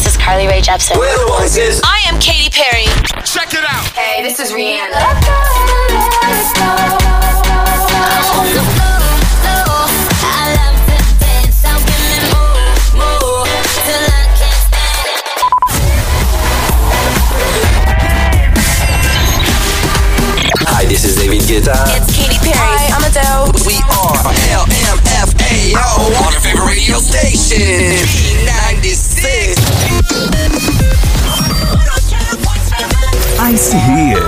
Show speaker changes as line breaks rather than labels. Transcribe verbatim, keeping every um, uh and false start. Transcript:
This is Carly Rae Jepsen.
We're the voices.
I am Katy Perry.
Check it out.
Hey, this is Rihanna.
Hi, this is David Guetta.
It's Katy Perry.
Hi, I'm Adele.
We are L M F A O on your favorite radio station. B ninety-six.
Ice Here.